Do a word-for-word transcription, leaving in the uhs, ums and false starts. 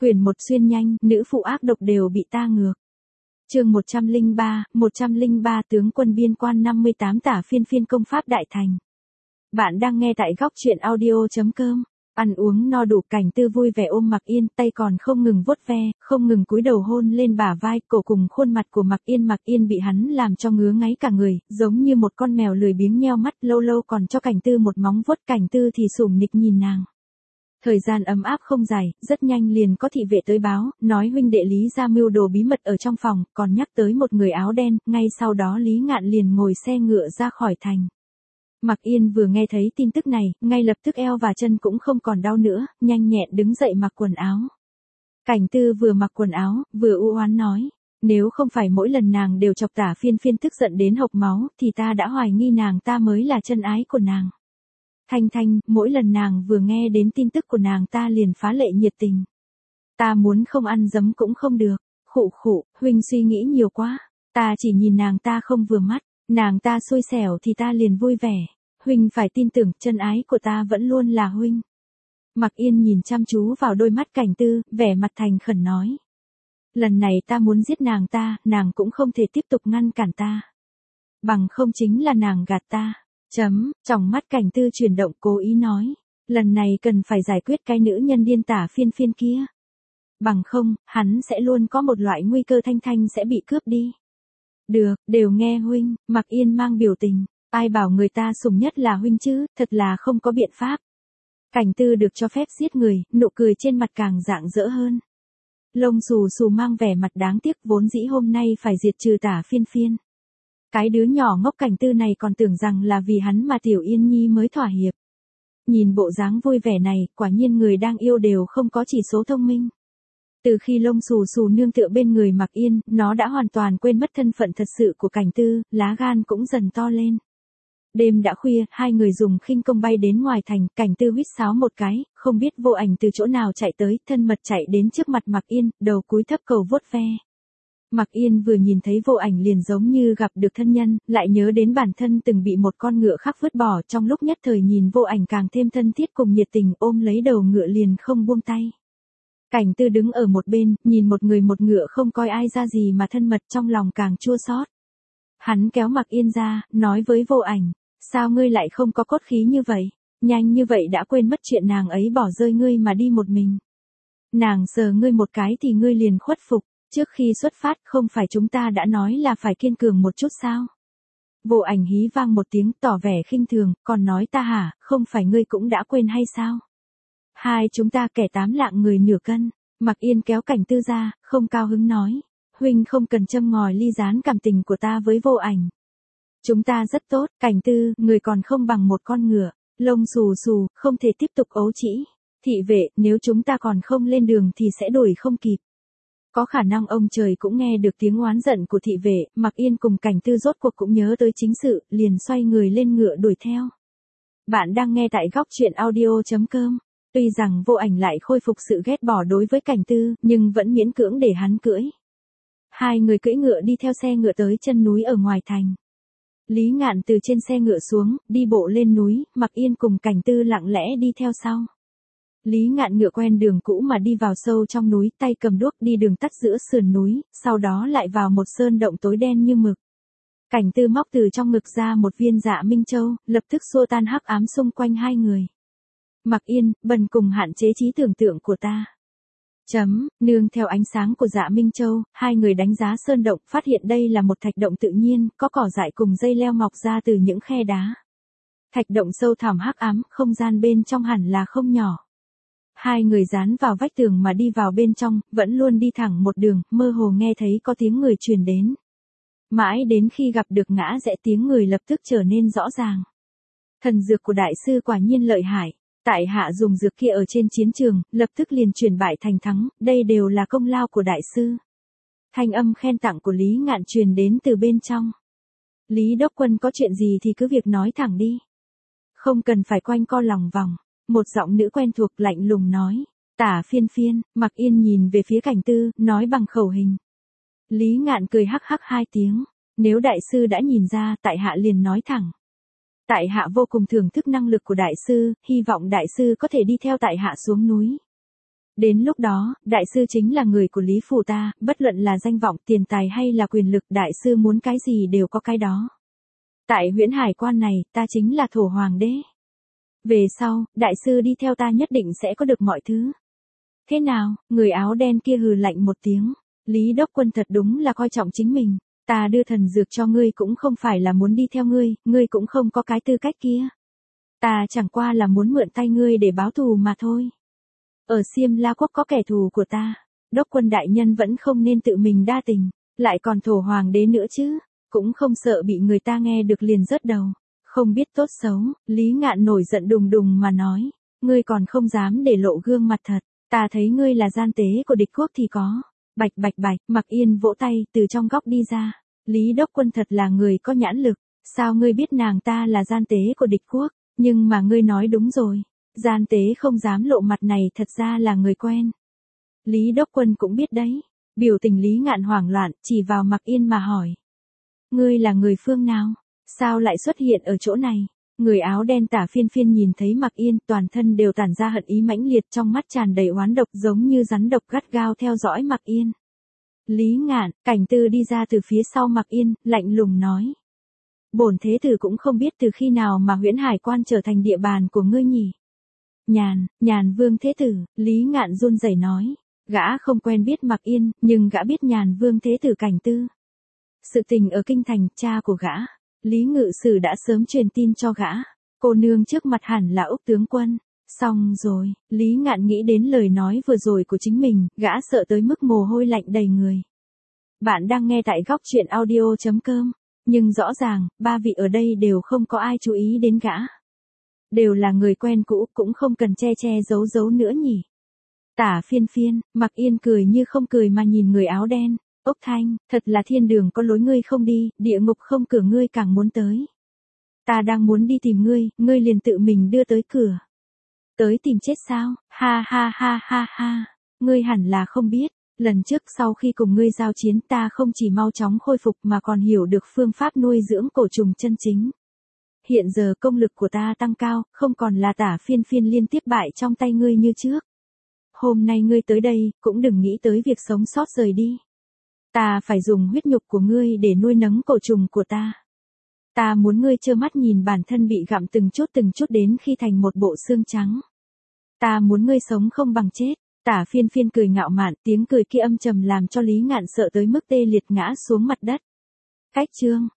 Quyển một xuyên nhanh, nữ phụ ác độc đều bị ta ngược. Chương một trăm lẻ ba, một trăm lẻ ba tướng quân biên quan năm mươi tám tả phiên phiên công pháp đại thành. Bạn đang nghe tại góc truyện audio chấm com. Ăn uống no đủ, Cảnh Tư vui vẻ ôm Mạc Yên, tay còn không ngừng vuốt ve, không ngừng cúi đầu hôn lên bả vai, cổ cùng khuôn mặt của Mạc Yên. Mạc Yên bị hắn làm cho ngứa ngáy cả người, giống như một con mèo lười biếng nheo mắt, lâu lâu còn cho Cảnh Tư một móng vuốt. Cảnh Tư thì sủng nịch nhìn nàng. Thời gian ấm áp không dài, rất nhanh liền có thị vệ tới báo, nói huynh đệ Lý ra mưu đồ bí mật ở trong phòng, còn nhắc tới một người áo đen. Ngay sau đó Lý Ngạn liền ngồi xe ngựa ra khỏi thành. Mạc Yên vừa nghe thấy tin tức này, ngay lập tức eo và chân cũng không còn đau nữa, nhanh nhẹn đứng dậy mặc quần áo. Cảnh Tư vừa mặc quần áo, vừa u oán nói, nếu không phải mỗi lần nàng đều chọc tả phiên phiên tức giận đến hộc máu, thì ta đã hoài nghi nàng ta mới là chân ái của nàng. Thanh Thanh, mỗi lần nàng vừa nghe đến tin tức của nàng ta liền phá lệ nhiệt tình. Ta muốn không ăn dấm cũng không được. Khụ khụ, huynh suy nghĩ nhiều quá. Ta chỉ nhìn nàng ta không vừa mắt, nàng ta xui xẻo thì ta liền vui vẻ. Huynh phải tin tưởng, chân ái của ta vẫn luôn là huynh. Mạc Yên nhìn chăm chú vào đôi mắt Cảnh Tư, vẻ mặt thành khẩn nói. Lần này ta muốn giết nàng ta, nàng cũng không thể tiếp tục ngăn cản ta. Bằng không chính là nàng gạt ta. Chấm, trong mắt Cảnh Tư chuyển động, cố ý nói. Lần này cần phải giải quyết cái nữ nhân điên tả phiên phiên kia. Bằng không, hắn sẽ luôn có một loại nguy cơ Thanh Thanh sẽ bị cướp đi. Được, đều nghe huynh. Mạc Yên mang biểu tình. Ai bảo người ta sủng nhất là huynh chứ, thật là không có biện pháp. Cảnh Tư được cho phép giết người, nụ cười trên mặt càng rạng rỡ hơn. Lông xù xù mang vẻ mặt đáng tiếc, vốn dĩ hôm nay phải diệt trừ tả phiên phiên. Cái đứa nhỏ ngốc Cảnh Tư này còn tưởng rằng là vì hắn mà Tiểu Yên Nhi mới thỏa hiệp. Nhìn bộ dáng vui vẻ này, quả nhiên người đang yêu đều không có chỉ số thông minh. Từ khi lông xù xù nương tựa bên người Mạc Yên, nó đã hoàn toàn quên mất thân phận thật sự của Cảnh Tư, lá gan cũng dần to lên. Đêm đã khuya, hai người dùng khinh công bay đến ngoài thành. Cảnh Tư huýt sáo một cái, không biết Vô Ảnh từ chỗ nào chạy tới, thân mật chạy đến trước mặt Mạc Yên, đầu cúi thấp cầu vuốt ve. Mạc Yên vừa nhìn thấy Vô Ảnh liền giống như gặp được thân nhân, lại nhớ đến bản thân từng bị một con ngựa khác vứt bỏ, trong lúc nhất thời nhìn Vô Ảnh càng thêm thân thiết cùng nhiệt tình, ôm lấy đầu ngựa liền không buông tay. Cảnh Tư đứng ở một bên, nhìn một người một ngựa không coi ai ra gì mà thân mật, trong lòng càng chua xót. Hắn kéo Mạc Yên ra, nói với Vô Ảnh, sao ngươi lại không có cốt khí như vậy, nhanh như vậy đã quên mất chuyện nàng ấy bỏ rơi ngươi mà đi một mình. Nàng sờ ngươi một cái thì ngươi liền khuất phục. Trước khi xuất phát không phải chúng ta đã nói là phải kiên cường một chút sao? Vô Ảnh hí vang một tiếng tỏ vẻ khinh thường, còn nói ta hả, không phải ngươi cũng đã quên hay sao? Hai chúng ta kẻ tám lạng người nửa cân. Mạc Yên kéo Cảnh Tư ra, không cao hứng nói. Huynh không cần châm ngòi ly gián cảm tình của ta với Vô Ảnh. Chúng ta rất tốt, Cảnh Tư, người còn không bằng một con ngựa, lông xù xù, không thể tiếp tục ấu trĩ. Thị vệ, nếu chúng ta còn không lên đường thì sẽ đuổi không kịp. Có khả năng ông trời cũng nghe được tiếng oán giận của thị vệ, Mạc Yên cùng Cảnh Tư rốt cuộc cũng nhớ tới chính sự, liền xoay người lên ngựa đuổi theo. Bạn đang nghe tại góc truyện audio chấm com. Tuy rằng Vô Ảnh lại khôi phục sự ghét bỏ đối với Cảnh Tư, nhưng vẫn miễn cưỡng để hắn cưỡi. Hai người cưỡi ngựa đi theo xe ngựa tới chân núi ở ngoài thành. Lý Ngạn từ trên xe ngựa xuống, đi bộ lên núi, Mạc Yên cùng Cảnh Tư lặng lẽ đi theo sau. Lý Ngạn ngựa quen đường cũ mà đi vào sâu trong núi, tay cầm đuốc đi đường tắt giữa sườn núi, sau đó lại vào một sơn động tối đen như mực. Cảnh Tư móc từ trong ngực ra một viên Dạ Minh Châu, lập tức xua tan hắc ám xung quanh hai người. Mạc Yên, bần cùng hạn chế trí tưởng tượng của ta. Chấm, nương theo ánh sáng của Dạ Minh Châu, hai người đánh giá sơn động, phát hiện đây là một thạch động tự nhiên, có cỏ dại cùng dây leo mọc ra từ những khe đá. Thạch động sâu thẳm hắc ám, không gian bên trong hẳn là không nhỏ. Hai người dán vào vách tường mà đi vào bên trong, vẫn luôn đi thẳng một đường, mơ hồ nghe thấy có tiếng người truyền đến. Mãi đến khi gặp được ngã rẽ, tiếng người lập tức trở nên rõ ràng. Thần dược của đại sư quả nhiên lợi hại. Tại hạ dùng dược kia ở trên chiến trường, lập tức liền chuyển bại thành thắng, đây đều là công lao của đại sư. Thanh âm khen tặng của Lý Ngạn truyền đến từ bên trong. Lý Đốc Quân có chuyện gì thì cứ việc nói thẳng đi. Không cần phải quanh co lòng vòng. Một giọng nữ quen thuộc lạnh lùng nói. Tả phiên phiên, Mạc Yên nhìn về phía Cảnh Tư, nói bằng khẩu hình. Lý Ngạn cười hắc hắc hai tiếng. Nếu đại sư đã nhìn ra, tại hạ liền nói thẳng. Tại hạ vô cùng thưởng thức năng lực của đại sư, hy vọng đại sư có thể đi theo tại hạ xuống núi. Đến lúc đó, đại sư chính là người của Lý Phủ ta, bất luận là danh vọng, tiền tài hay là quyền lực, đại sư muốn cái gì đều có cái đó. Tại Huyễn Hải Quan này, ta chính là thổ hoàng đế. Về sau, đại sư đi theo ta nhất định sẽ có được mọi thứ. Thế nào, người áo đen kia hừ lạnh một tiếng. Lý Đốc Quân thật đúng là coi trọng chính mình. Ta đưa thần dược cho ngươi cũng không phải là muốn đi theo ngươi, ngươi cũng không có cái tư cách kia. Ta chẳng qua là muốn mượn tay ngươi để báo thù mà thôi. Ở Xiêm La Quốc có kẻ thù của ta. Đốc Quân đại nhân vẫn không nên tự mình đa tình. Lại còn thổ hoàng đế nữa chứ. Cũng không sợ bị người ta nghe được liền rớt đầu. Không biết tốt xấu, Lý Ngạn nổi giận đùng đùng mà nói. Ngươi còn không dám để lộ gương mặt thật. Ta thấy ngươi là gian tế của địch quốc thì có. Bạch bạch bạch, Mặc Yên vỗ tay từ trong góc đi ra. Lý Đốc Quân thật là người có nhãn lực. Sao ngươi biết nàng ta là gian tế của địch quốc? Nhưng mà ngươi nói đúng rồi. Gian tế không dám lộ mặt này thật ra là người quen. Lý Đốc Quân cũng biết đấy. Biểu tình Lý Ngạn hoảng loạn, chỉ vào Mặc Yên mà hỏi. Ngươi là người phương nào? Sao lại xuất hiện ở chỗ này? Người áo đen Tả Phiên Phiên nhìn thấy Mặc Yên, toàn thân đều tản ra hận ý mãnh liệt, trong mắt tràn đầy oán độc, giống như rắn độc gắt gao theo dõi Mặc Yên. Lý Ngạn, Cảnh Tư đi ra từ phía sau Mặc Yên, lạnh lùng nói. Bổn thế tử cũng không biết từ khi nào mà Huyễn Hải Quan trở thành địa bàn của ngươi nhỉ. Nhàn, Nhàn Vương thế tử, Lý Ngạn run rẩy nói. Gã không quen biết Mặc Yên, nhưng gã biết Nhàn Vương thế tử Cảnh Tư. Sự tình ở kinh thành, cha của gã, Lý Ngự Sử đã sớm truyền tin cho gã. Cô nương trước mặt hẳn là Úc tướng quân. Xong rồi, Lý Ngạn nghĩ đến lời nói vừa rồi của chính mình, gã sợ tới mức mồ hôi lạnh đầy người. Bạn đang nghe tại góc truyện audio chấm com. Nhưng rõ ràng, ba vị ở đây đều không có ai chú ý đến gã. Đều là người quen cũ, cũng không cần che che giấu giấu nữa nhỉ. Tả Phiên Phiên, Mặc Yên cười như không cười mà nhìn người áo đen. Ốc Thanh, thật là thiên đường có lối ngươi không đi, địa ngục không cửa ngươi càng muốn tới. Ta đang muốn đi tìm ngươi, ngươi liền tự mình đưa tới cửa. Tới tìm chết sao? Ha ha ha ha ha. Ngươi hẳn là không biết, lần trước sau khi cùng ngươi giao chiến ta không chỉ mau chóng khôi phục mà còn hiểu được phương pháp nuôi dưỡng cổ trùng chân chính. Hiện giờ công lực của ta tăng cao, không còn là Tả Phiên Phiên liên tiếp bại trong tay ngươi như trước. Hôm nay ngươi tới đây, cũng đừng nghĩ tới việc sống sót rời đi. Ta phải dùng huyết nhục của ngươi để nuôi nấng cổ trùng của ta. Ta muốn ngươi trơ mắt nhìn bản thân bị gặm từng chút từng chút đến khi thành một bộ xương trắng. Ta muốn ngươi sống không bằng chết. Tả Phiên Phiên cười ngạo mạn, tiếng cười kia âm trầm làm cho Lý Ngạn sợ tới mức tê liệt ngã xuống mặt đất. Cách chương